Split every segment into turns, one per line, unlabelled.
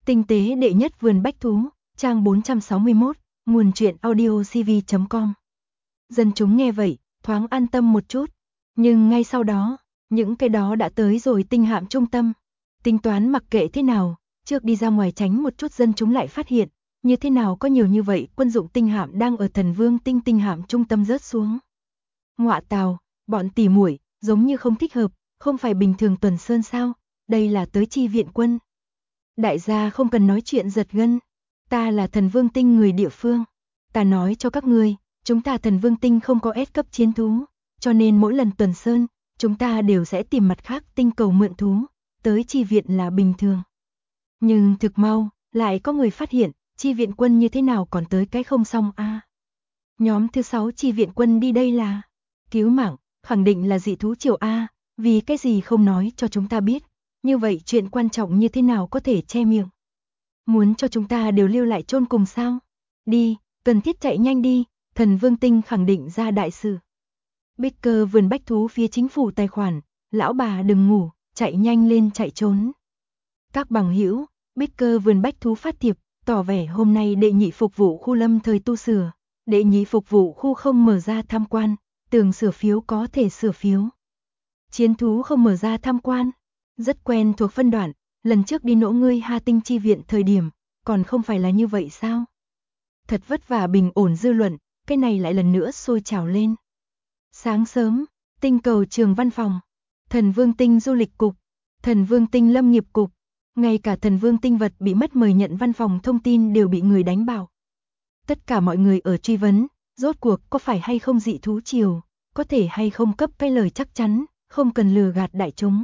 Tinh tế đệ nhất vườn bách thú, trang 461, nguồn truyện audiocv.com. Dân chúng nghe vậy, thoáng an tâm một chút. Nhưng ngay sau đó, những cái đó đã tới rồi tinh hạm trung tâm. Tính toán mặc kệ thế nào, trước đi ra ngoài tránh một chút dân chúng lại phát hiện, như thế nào có nhiều như vậy quân dụng tinh hạm đang ở Thần Vương tinh hạm trung tâm rớt xuống. Ngọa tào, bọn tỉ muội, giống như không thích hợp, không phải bình thường tuần sơn sao, đây là tới chi viện quân. Đại gia không cần nói chuyện giật gân, ta là Thần Vương tinh người địa phương. Ta nói cho các ngươi, chúng ta Thần Vương tinh không có S cấp chiến thú, cho nên mỗi lần tuần sơn, chúng ta đều sẽ tìm mặt khác tinh cầu mượn thú, tới chi viện là bình thường. Nhưng thực mau, lại có người phát hiện, chi viện quân như thế nào còn tới cái không xong a. Nhóm thứ 6 chi viện quân đi đây là cứu mạng, khẳng định là dị thú triều A, vì cái gì không nói cho chúng ta biết, như vậy chuyện quan trọng như thế nào có thể che miệng. Muốn cho chúng ta đều lưu lại chôn cùng sao? Đi, cần thiết chạy nhanh đi, Thần Vương tinh khẳng định ra đại sự. Baker vườn bách thú phía chính phủ tài khoản, lão bà đừng ngủ, chạy nhanh lên chạy trốn. Các bằng hữu, Baker vườn bách thú phát thiệp, tỏ vẻ hôm nay đệ nhị phục vụ khu lâm thời tu sửa, đệ nhị phục vụ khu không mở ra tham quan, tưởng sửa phiếu có thể sửa phiếu. Chiến thú không mở ra tham quan, rất quen thuộc phân đoạn, lần trước đi nỗ ngươi Hà Tinh chi viện thời điểm, còn không phải là như vậy sao? Thật vất vả bình ổn dư luận, cái này lại lần nữa sôi trào lên. Sáng sớm, tinh cầu trường văn phòng, Thần Vương tinh du lịch cục, Thần Vương tinh lâm nghiệp cục, ngay cả Thần Vương tinh vật bị mất mời nhận văn phòng thông tin đều bị người đánh bảo. Tất cả mọi người ở truy vấn, rốt cuộc có phải hay không dị thú triều, có thể hay không cấp cái lời chắc chắn, không cần lừa gạt đại chúng.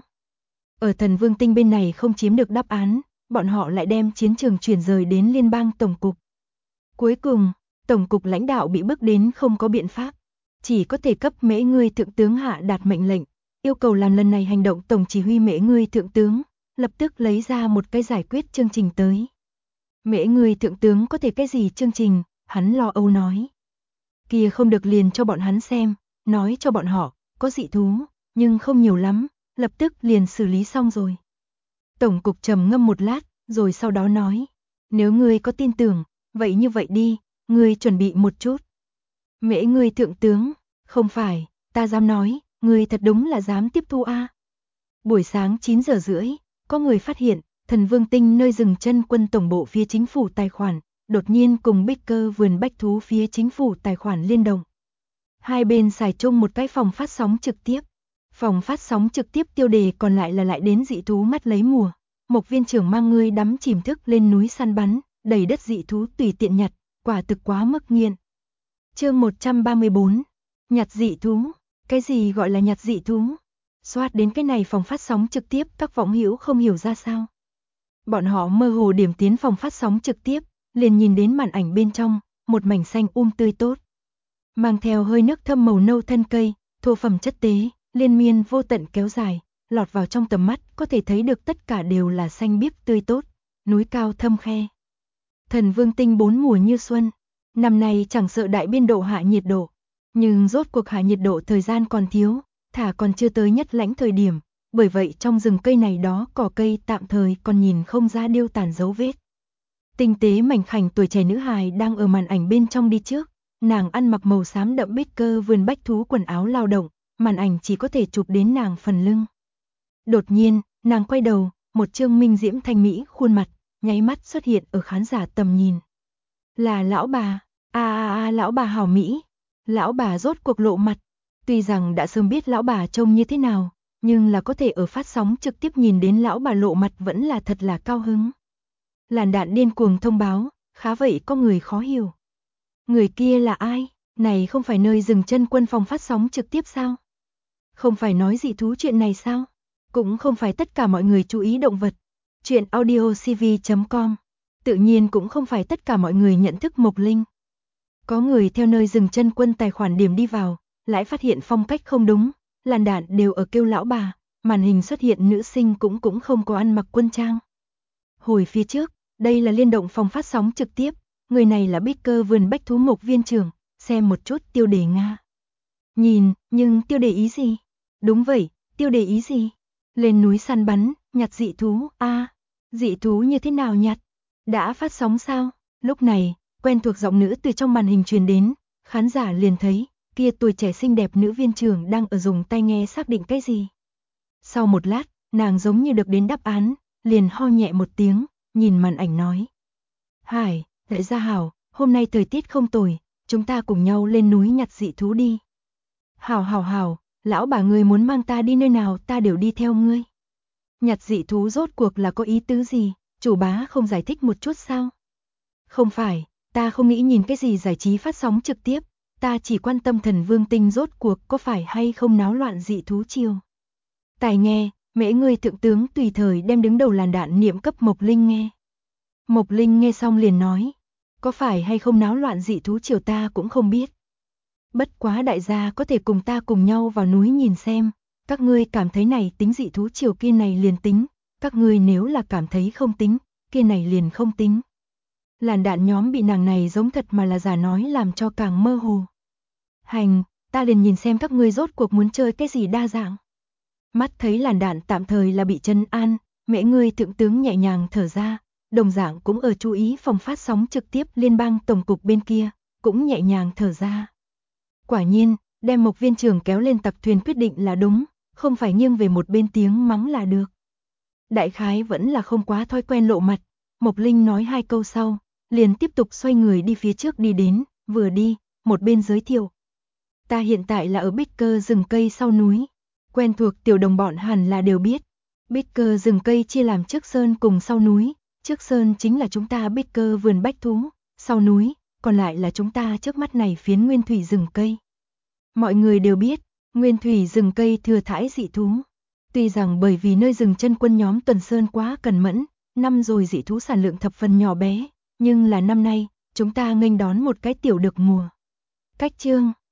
Ở Thần Vương tinh bên này không chiếm được đáp án, bọn họ lại đem chiến trường chuyển rời đến liên bang tổng cục. Cuối cùng, tổng cục lãnh đạo bị bức đến không có biện pháp, chỉ có thể cấp Mễ Ngươi thượng tướng hạ đạt mệnh lệnh, yêu cầu làm lần này hành động tổng chỉ huy Mễ Ngươi thượng tướng, lập tức lấy ra một cái giải quyết chương trình tới. Mễ Ngươi thượng tướng có thể cái gì chương trình, hắn lo âu nói. Kia không được liền cho bọn hắn xem, nói cho bọn họ, có dị thú, nhưng không nhiều lắm, lập tức liền xử lý xong rồi. Tổng cục trầm ngâm một lát, rồi sau đó nói, nếu ngươi có tin tưởng, vậy như vậy đi, ngươi chuẩn bị một chút. Mễ Ngươi thượng tướng, không phải, ta dám nói, ngươi thật đúng là dám tiếp thu a. Buổi sáng 9 giờ rưỡi, có người phát hiện, Thần Vương tinh nơi dừng chân quân tổng bộ phía chính phủ tài khoản, đột nhiên cùng Baker vườn bách thú phía chính phủ tài khoản liên động. Hai bên xài chung một cái phòng phát sóng trực tiếp. Phòng phát sóng trực tiếp tiêu đề còn lại là lại đến dị thú mắt lấy mùa. Mộc viên trưởng mang ngươi đắm chìm thức lên núi săn bắn, đầy đất dị thú tùy tiện nhặt, quả thực quá mức nghiện. Chương 134, nhặt dị thú, cái gì gọi là nhặt dị thú? Xoát đến cái này phòng phát sóng trực tiếp các võng hữu không hiểu ra sao. Bọn họ mơ hồ điểm tiến phòng phát sóng trực tiếp, liền nhìn đến màn ảnh bên trong, một mảnh xanh tươi tốt. Mang theo hơi nước thâm màu nâu thân cây, thô phẩm chất tế, liên miên vô tận kéo dài, lọt vào trong tầm mắt có thể thấy được tất cả đều là xanh biếc tươi tốt, núi cao thâm khe. Thần Vương tinh 4 mùa như xuân, năm nay chẳng sợ đại biên độ hạ nhiệt độ, nhưng rốt cuộc hạ nhiệt độ thời gian còn thiếu, thả còn chưa tới nhất lãnh thời điểm, bởi vậy trong rừng cây này đó cỏ cây tạm thời còn nhìn không ra điêu tàn dấu vết. Tinh tế mảnh khảnh tuổi trẻ nữ hài đang ở màn ảnh bên trong đi trước, nàng ăn mặc màu xám đậm Baker vườn bách thú quần áo lao động, màn ảnh chỉ có thể chụp đến nàng phần lưng. Đột nhiên, nàng quay đầu, một trương minh diễm thanh mỹ khuôn mặt, nháy mắt xuất hiện ở khán giả tầm nhìn. Là lão bà, lão bà hảo mỹ, lão bà rốt cuộc lộ mặt. Tuy rằng đã sớm biết lão bà trông như thế nào, nhưng là có thể ở phát sóng trực tiếp nhìn đến lão bà lộ mặt vẫn là thật là cao hứng. Làn đạn điên cuồng thông báo, khá vậy có người khó hiểu. Người kia là ai? Này không phải nơi dừng chân quân phòng phát sóng trực tiếp sao? Không phải nói dị thú chuyện này sao? Cũng không phải tất cả mọi người chú ý động vật. Chuyện audiocv.com. Tự nhiên cũng không phải tất cả mọi người nhận thức Mộc Linh. Có người theo nơi dừng chân quân tài khoản điểm đi vào, lại phát hiện phong cách không đúng, làn đạn đều ở kêu lão bà, màn hình xuất hiện nữ sinh cũng không có ăn mặc quân trang. Hồi phía trước, đây là liên động phòng phát sóng trực tiếp, người này là Baker vườn bách thú Mộc viên trưởng, xem một chút tiêu đề Nga. Nhìn, nhưng tiêu đề ý gì? Đúng vậy, tiêu đề ý gì? Lên núi săn bắn, nhặt dị thú, dị thú như thế nào nhặt? Đã phát sóng sao? Lúc này, quen thuộc giọng nữ từ trong màn hình truyền đến, khán giả liền thấy, kia tuổi trẻ xinh đẹp nữ viên trưởng đang ở dùng tai nghe xác định cái gì. Sau một lát, nàng giống như được đến đáp án, liền ho nhẹ một tiếng, nhìn màn ảnh nói. Hải, đại gia hảo, hôm nay thời tiết không tồi, chúng ta cùng nhau lên núi nhặt dị thú đi. Hảo, lão bà ngươi muốn mang ta đi nơi nào ta đều đi theo ngươi. Nhặt dị thú rốt cuộc là có ý tứ gì, chủ bá không giải thích một chút sao? Không phải, ta không nghĩ nhìn cái gì giải trí phát sóng trực tiếp, ta chỉ quan tâm Thần Vương Tinh rốt cuộc có phải hay không náo loạn dị thú chiêu. Tài nghe, mễ ngươi thượng tướng tùy thời đem đứng đầu làn đạn niệm cấp Mộc Linh nghe. Mộc Linh nghe xong liền nói, có phải hay không náo loạn dị thú chiều ta cũng không biết. Bất quá đại gia có thể cùng ta cùng nhau vào núi nhìn xem, các ngươi cảm thấy này tính dị thú chiều kia này liền tính, các ngươi nếu là cảm thấy không tính, kia này liền không tính. Làn đạn nhóm bị nàng này giống thật mà là giả nói làm cho càng mơ hồ. Hành, ta liền nhìn xem các ngươi rốt cuộc muốn chơi cái gì đa dạng. Mắt thấy làn đạn tạm thời là bị trấn an, mễ ngươi thượng tướng nhẹ nhàng thở ra, đồng dạng cũng ở chú ý phòng phát sóng trực tiếp liên bang tổng cục bên kia, cũng nhẹ nhàng thở ra. Quả nhiên, đem Mộc viên trưởng kéo lên tặc thuyền quyết định là đúng, không phải nghiêng về một bên tiếng mắng là được. Đại khái vẫn là không quá thói quen lộ mặt, Mộc Linh nói 2 câu sau, liền tiếp tục xoay người đi phía trước đi đến, vừa đi, một bên giới thiệu. Ta hiện tại là ở Bích Cơ rừng cây sau núi, quen thuộc tiểu đồng bọn hẳn là đều biết. Bích Cơ rừng cây chia làm trước sơn cùng sau núi, trước sơn chính là chúng ta Bích Cơ vườn bách thú, sau núi, còn lại là chúng ta trước mắt này phiến nguyên thủy rừng cây. Mọi người đều biết, nguyên thủy rừng cây thừa thãi dị thú. Tuy rằng bởi vì nơi rừng chân quân nhóm tuần sơn quá cẩn mẫn, năm rồi dị thú sản lượng thập phần nhỏ bé, nhưng là năm nay, chúng ta nghênh đón một cái tiểu được mùa. Cách chương